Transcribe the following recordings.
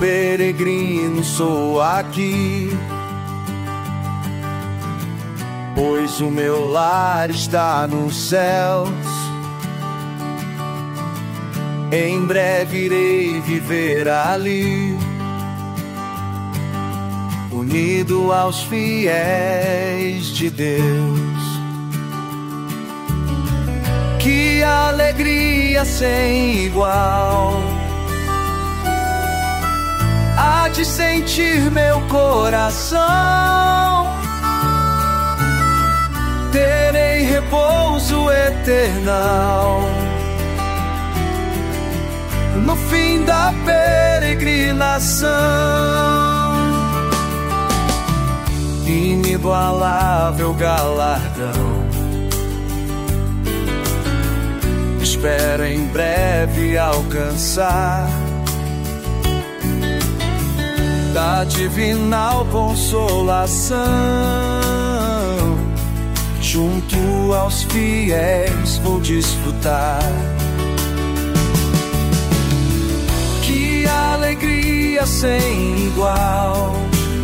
peregrino sou aqui, pois o meu lar está nos céus. Em breve irei viver ali, unido aos fiéis de Deus. Que alegria sem igual há de sentir meu coração. Terei repouso eternal no fim da peregrinação. Inigualável galardão espero em breve alcançar, da divinal consolação, junto aos fiéis vou desfrutar. Que alegria sem igual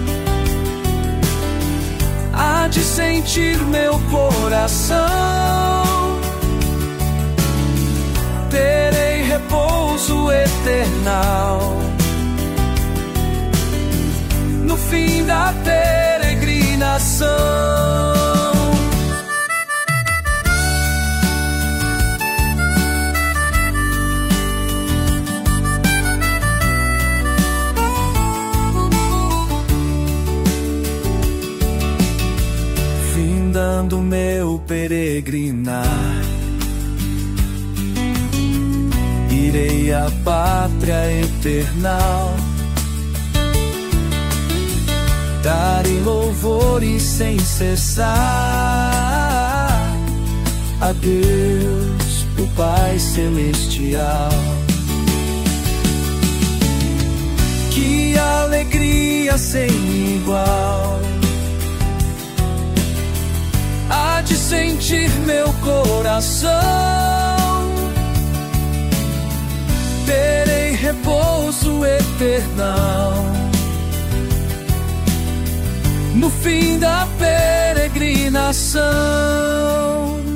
há de sentir meu coração. Terei repouso eternal no fim da peregrinação. Findando meu peregrinar, irei à pátria eternal, darei louvores sem cessar a Deus, o Pai Celestial. Que alegria sem igual há de sentir meu coração. Terei repouso eternal no fim da peregrinação.